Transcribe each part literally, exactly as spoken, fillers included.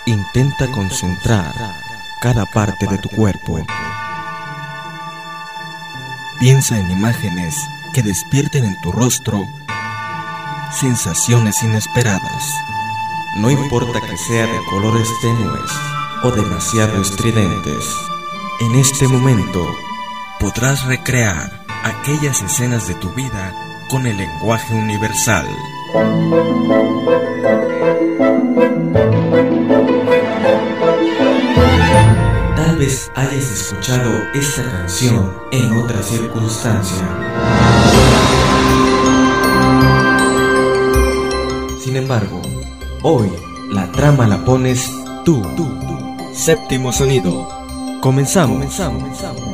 Intenta concentrar cada parte de tu cuerpo. Piensa en imágenes que despierten en tu rostro sensaciones inesperadas. No importa que sea de colores tenues o demasiado estridentes, en este momento podrás recrear aquellas escenas de tu vida con el lenguaje universal. Tal vez hayas escuchado esta canción en otra circunstancia. Sin embargo, hoy la trama la pones tú. tú, tú. Séptimo sonido. Comenzamos. Comenzamos.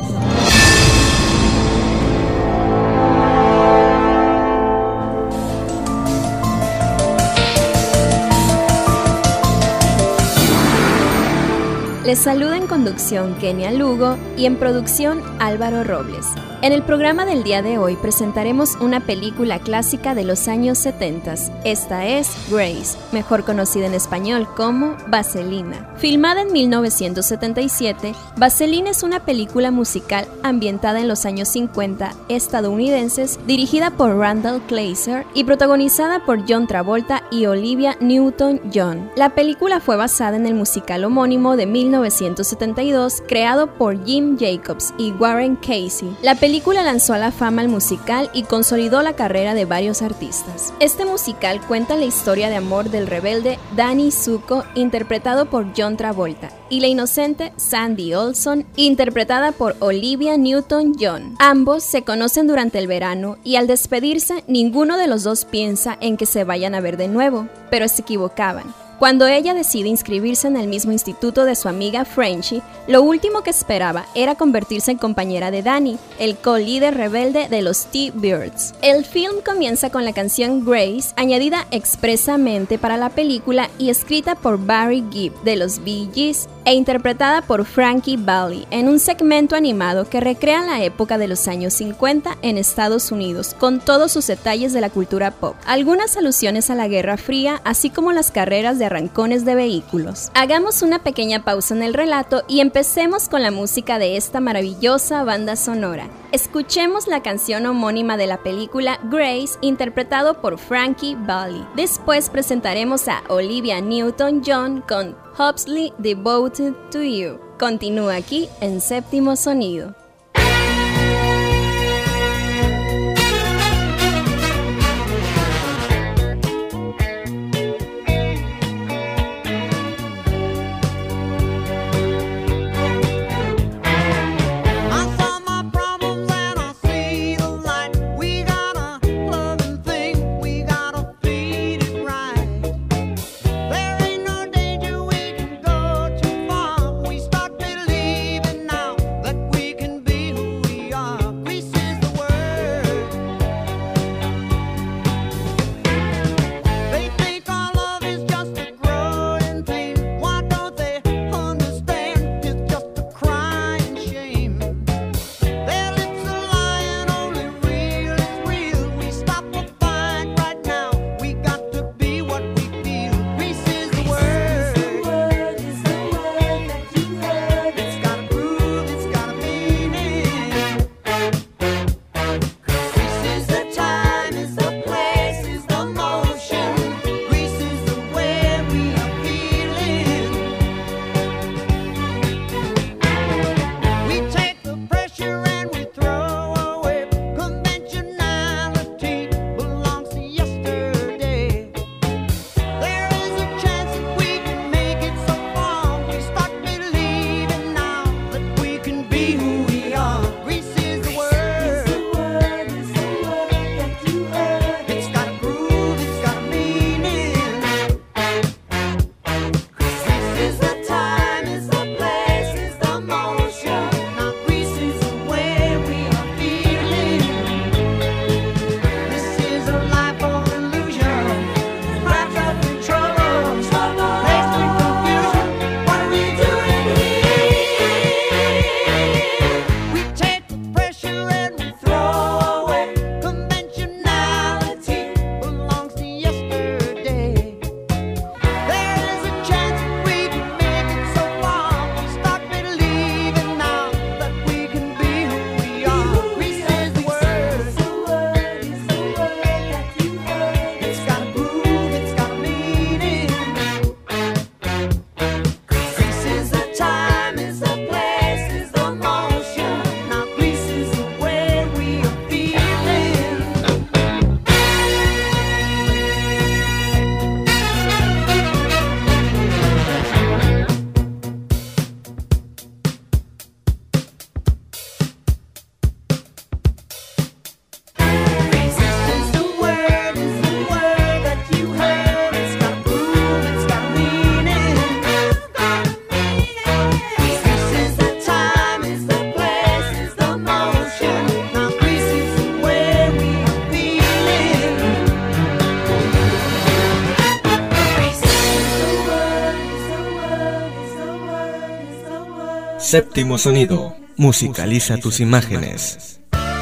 Les saluda en conducción Kenia Lugo y en producción Álvaro Robles. En el programa del día de hoy presentaremos una película clásica de los años setenta. Esta es Grace, mejor conocida en español como Vaselina. Filmada en mil novecientos setenta y siete, Vaselina es una película musical ambientada en los años cincuenta estadounidenses, dirigida por Randall Kleiser y protagonizada por John Travolta y Olivia Newton-John. La película fue basada en el musical homónimo de mil novecientos setenta y dos, creado por Jim Jacobs y Warren Casey. La La película lanzó a la fama al musical y consolidó la carrera de varios artistas. Este musical cuenta la historia de amor del rebelde Danny Zuko, interpretado por John Travolta, y la inocente Sandy Olson, interpretada por Olivia Newton-John. Ambos se conocen durante el verano y al despedirse, ninguno de los dos piensa en que se vayan a ver de nuevo, pero se equivocaban. Cuando ella decide inscribirse en el mismo instituto de su amiga Frenchie, lo último que esperaba era convertirse en compañera de Danny, el co-líder rebelde de los T-Birds. El film comienza con la canción Grace, añadida expresamente para la película y escrita por Barry Gibb de los Bee Gees e interpretada por Frankie Valli en un segmento animado que recrea la época de los años cincuenta en Estados Unidos, con todos sus detalles de la cultura pop. Algunas alusiones a la Guerra Fría, así como las carreras de arrancones de vehículos. Hagamos una pequeña pausa en el relato y empecemos con la música de esta maravillosa banda sonora. Escuchemos la canción homónima de la película Grace, interpretado por Frankie Valli. Después presentaremos a Olivia Newton-John con Hopelessly Devoted to You. Continúa aquí en Séptimo Sonido. Can Séptimo sonido, musicaliza tus imágenes.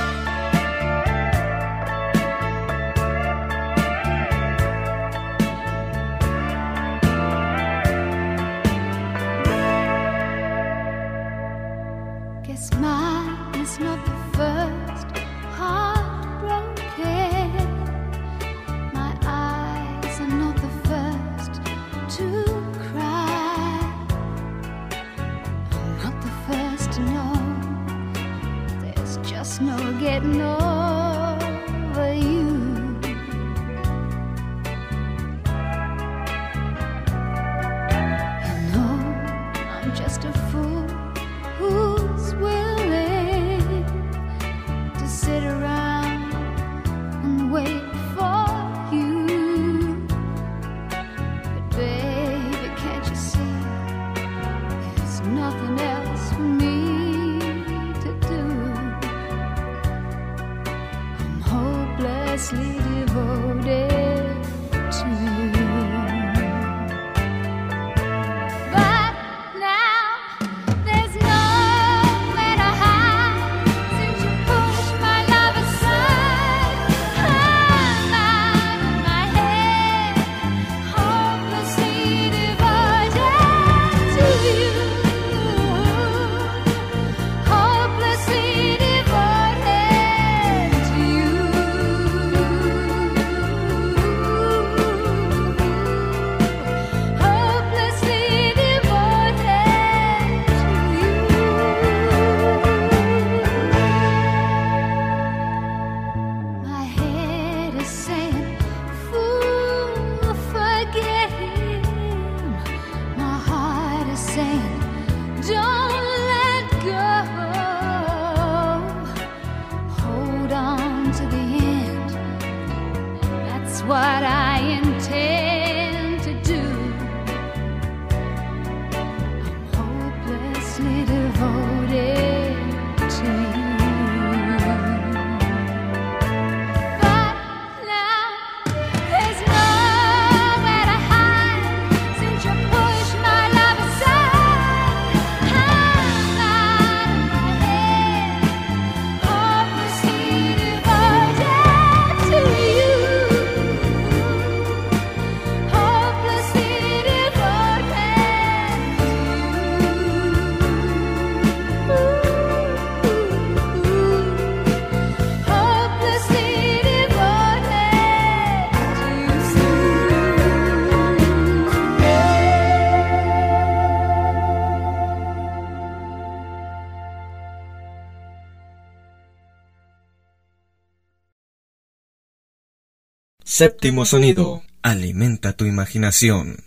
Séptimo sonido, alimenta tu imaginación.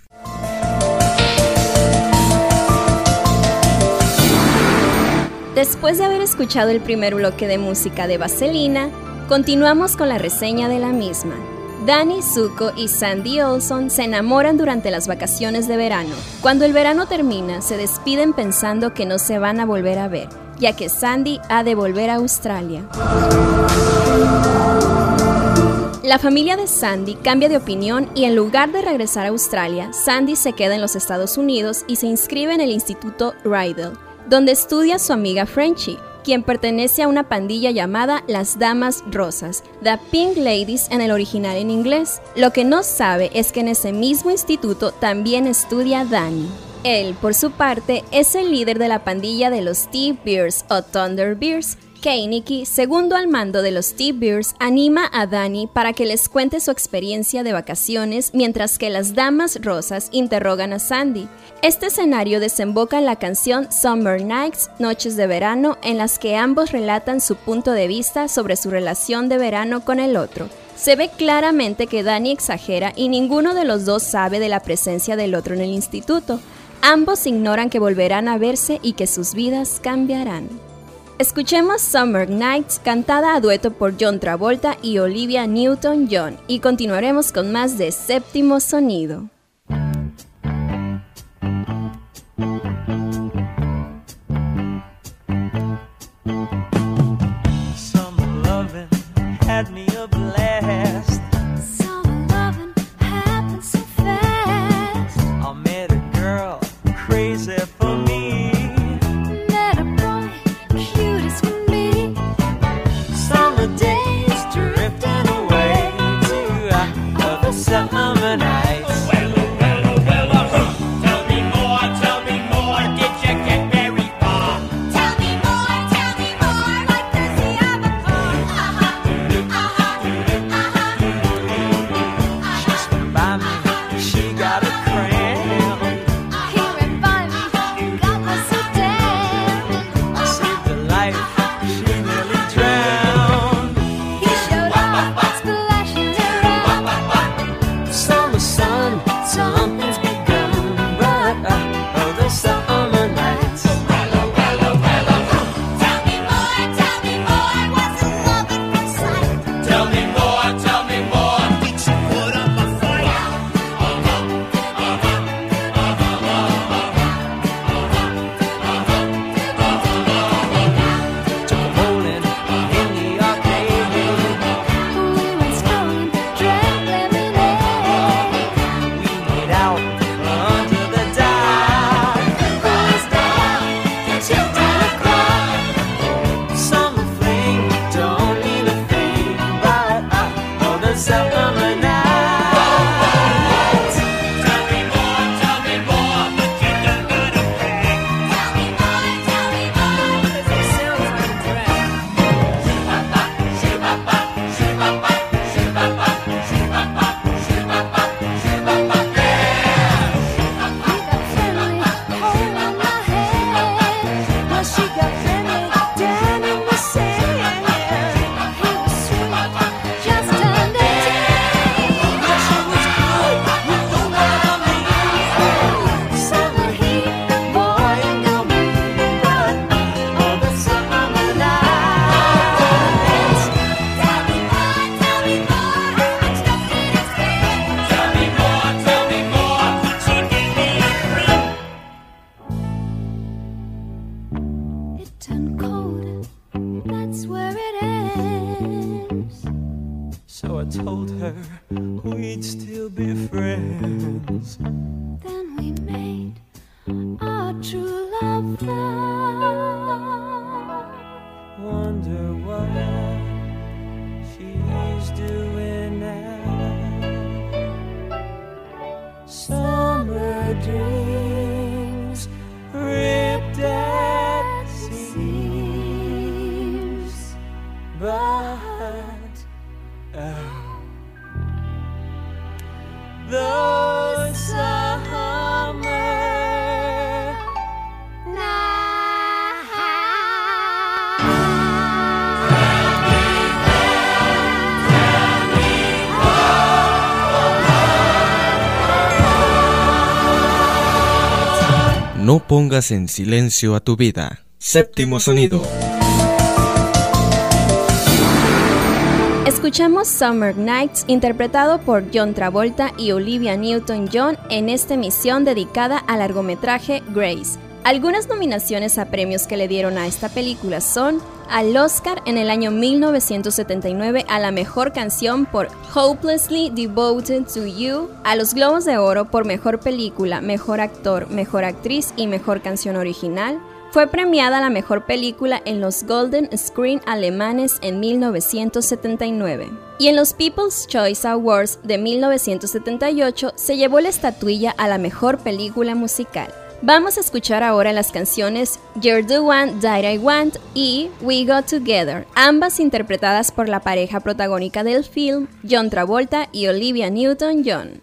Después de haber escuchado el primer bloque de música de Vaselina, continuamos con la reseña de la misma. Danny Zuko y Sandy Olson se enamoran durante las vacaciones de verano. Cuando el verano termina, se despiden pensando que no se van a volver a ver, ya que Sandy ha de volver a Australia. La familia de Sandy cambia de opinión y en lugar de regresar a Australia, Sandy se queda en los Estados Unidos y se inscribe en el Instituto Rydell, donde estudia su amiga Frenchie, quien pertenece a una pandilla llamada Las Damas Rosas, The Pink Ladies en el original en inglés. Lo que no sabe es que en ese mismo instituto también estudia Danny. Él, por su parte, es el líder de la pandilla de los Steve Bears o Thunder Bears. Kenickie, segundo al mando de los Steve Bears, anima a Danny para que les cuente su experiencia de vacaciones mientras que las Damas Rosas interrogan a Sandy. Este escenario desemboca en la canción Summer Nights, Noches de Verano, en las que ambos relatan su punto de vista sobre su relación de verano con el otro. Se ve claramente que Danny exagera y ninguno de los dos sabe de la presencia del otro en el instituto. Ambos ignoran que volverán a verse y que sus vidas cambiarán. Escuchemos Summer Nights, cantada a dueto por John Travolta y Olivia Newton-John, y continuaremos con más de Séptimo Sonido. Summer loving had me a blast. Summer loving happened so fast. I met a girl crazy for me. her dreams ripped at seams, but oh, those summer No pongas en silencio a tu vida. Séptimo sonido. Escuchamos Summer Nights, interpretado por John Travolta y Olivia Newton-John en esta emisión dedicada al largometraje Grace. Algunas nominaciones a premios que le dieron a esta película son al Oscar en el año mil novecientos setenta y nueve a la mejor canción por Hopelessly Devoted to You, a los Globos de Oro por mejor película, mejor actor, mejor actriz y mejor canción original. Fue premiada la mejor película en los Golden Screen alemanes en mil novecientos setenta y nueve. Y en los People's Choice Awards de mil novecientos setenta y ocho se llevó la estatuilla a la mejor película musical. Vamos a escuchar ahora las canciones You're the One That I Want y We Got Together, ambas interpretadas por la pareja protagónica del film, John Travolta y Olivia Newton-John.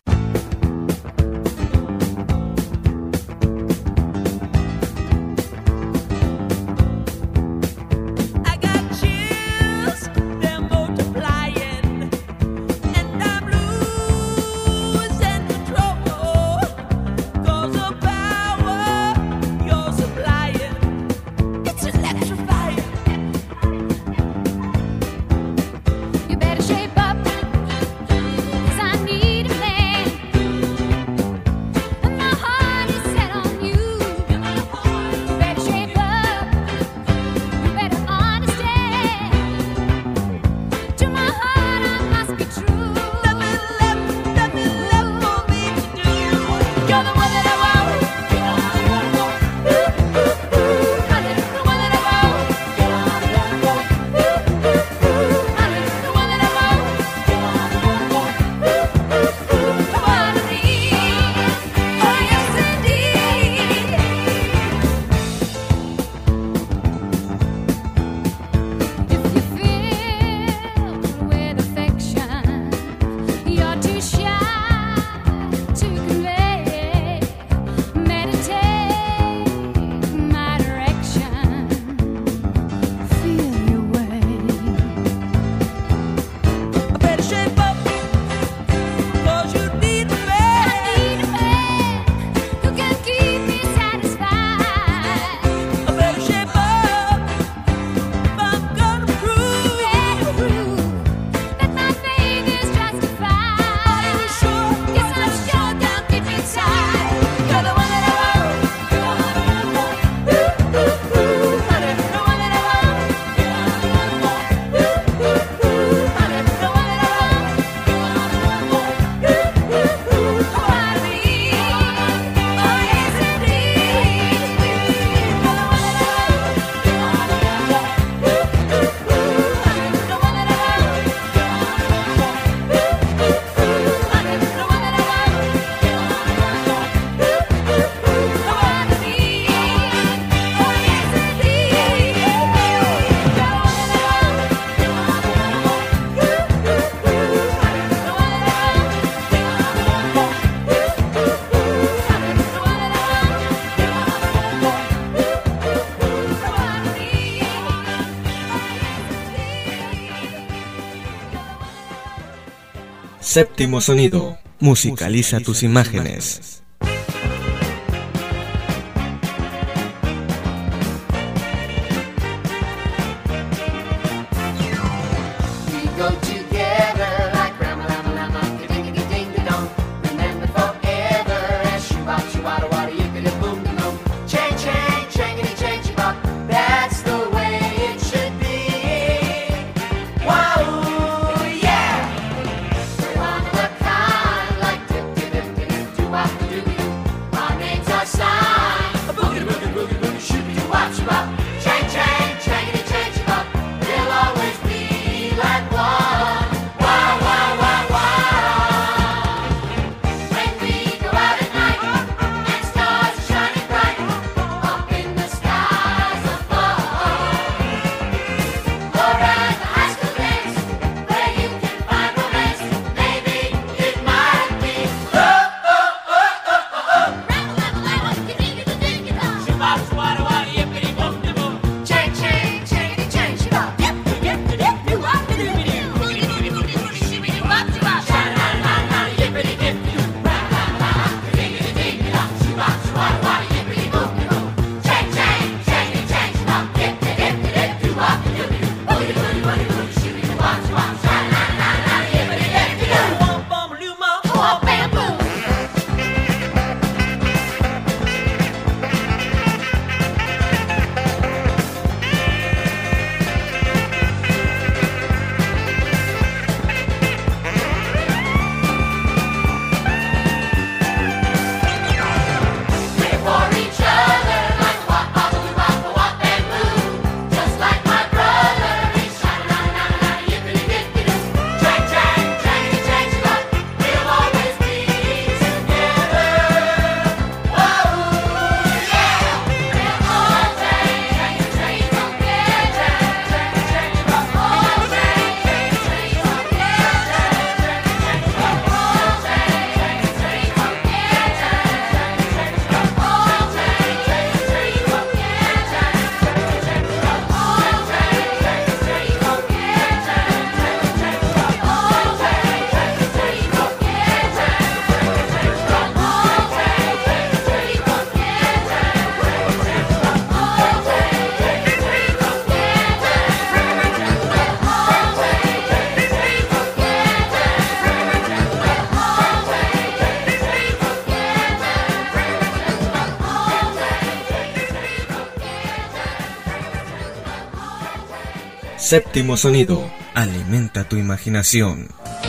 Séptimo sonido. Musicaliza tus imágenes. What to do? Séptimo sonido, alimenta tu imaginación.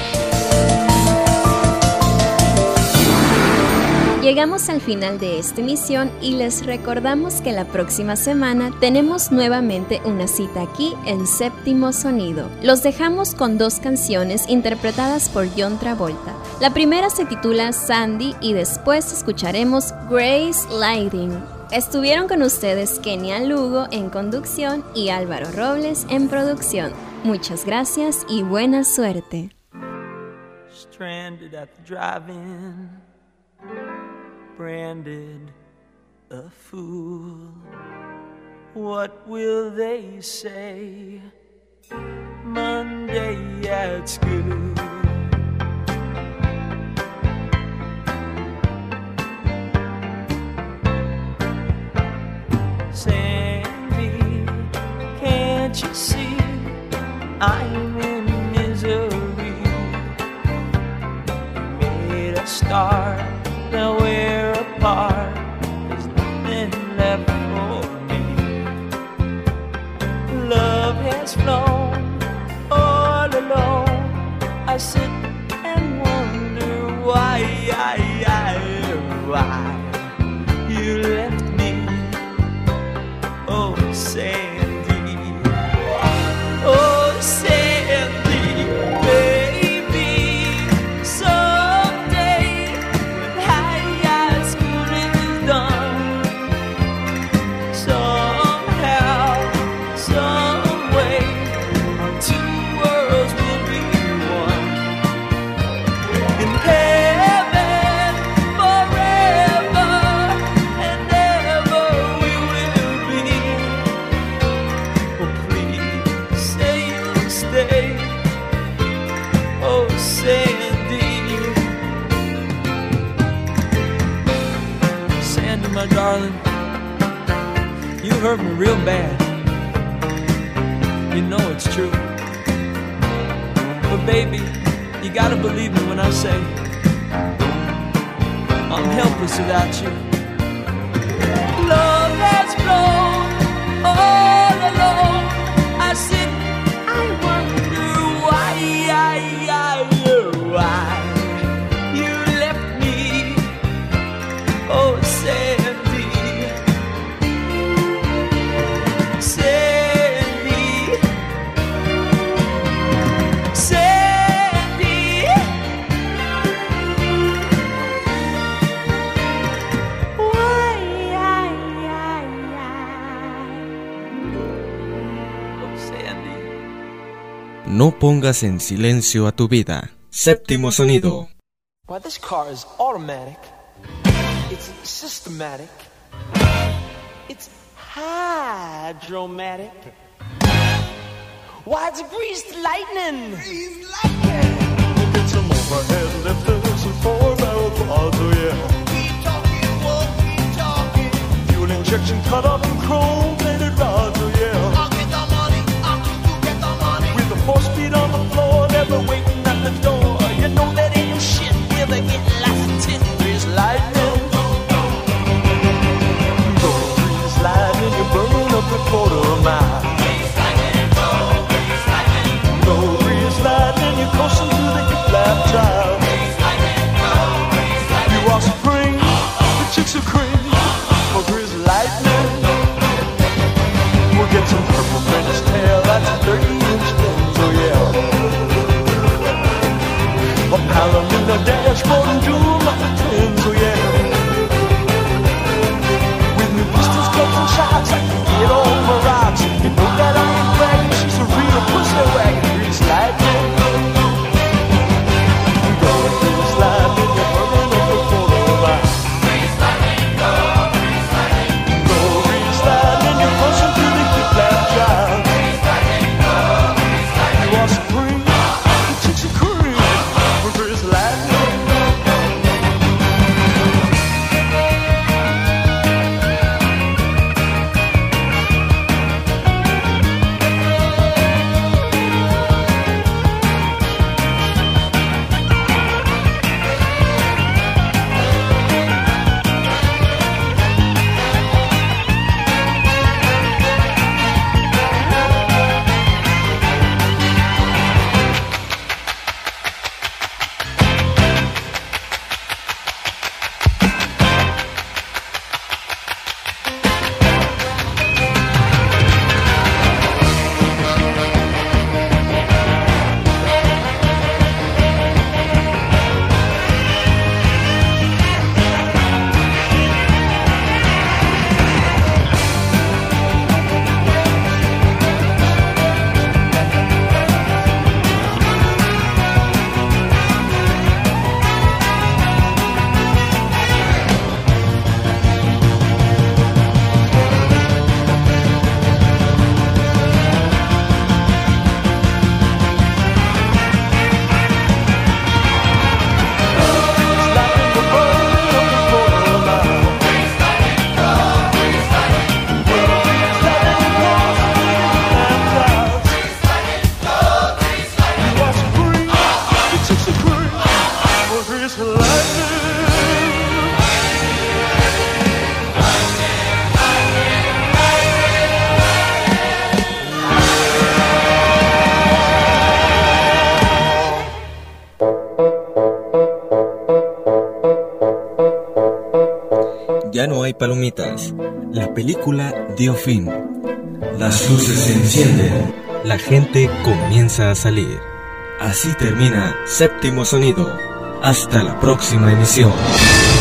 Llegamos al final de esta emisión y les recordamos que la próxima semana tenemos nuevamente una cita aquí en Séptimo Sonido. Los dejamos con dos canciones interpretadas por John Travolta. La primera se titula Sandy y después escucharemos Grace Lighting. Estuvieron con ustedes Kenia Lugo en conducción y Álvaro Robles en producción. Muchas gracias y buena suerte. Stranded at the drive-in, branded a fool. What will they say Monday at school? Sandy, can't you see I'm in misery? You made a start, now we're apart. There's nothing left for me. Love has flown all alone. I sit and wonder why, why you left me. Oh, Sandy, oh, Sandy, baby, someday when high school is done, somehow, some way, our two worlds will be one. In heaven, forever and ever we will be. Oh, please say you'll stay. Oh, Sandy, Sandy, my darling, you hurt me real bad. You know it's true. But baby, you gotta believe me when I say I'm helpless without you. Love has flown all alone. I sit, I wonder why, why you left me. Oh, Sandy, Sandy, Sandy. Why, oh, Sandy. No pongas en silencio a tu vida. Séptimo sonido. Why, this car is automatic. It's systematic. It's hydromatic. Why, it's greased lightning. Greased lightning. Get some overhead lifters and four-barrel quads, oh yeah. Keep talking, won't keep talking. Fuel injection cut up and chrome-plated rods, oh yeah. I'll get the money, I'll you get the money. With the four-speed on the floor, never waiting at the door. You know that ain't no shit, we'll be getting lots of tin. Greased lightning. Go grease lightning, you're burning up the quarter mile. Greased lightning, go, greased lightning. Go grease lightning, you're coasting through the hip-lap trial. Greased lightning, go, greased lightning. You are spring, the chicks are cream. For grease lightning, we'll get some purple French tail, that's a thirty-inch lens, oh yeah. A Palomino dashboard and jewel up the tins, oh yeah. With new pistols, clubs and shots, I can get on my rocks. You know that I ain't bragging, she's a real pussy wagon. Grease lightning, go grease lightning, you're burning up the quarter mile. Greased lightning, go, y palomitas. La película dio fin. Las luces se encienden. La gente comienza a salir. Así termina Séptimo Sonido. Hasta la próxima emisión.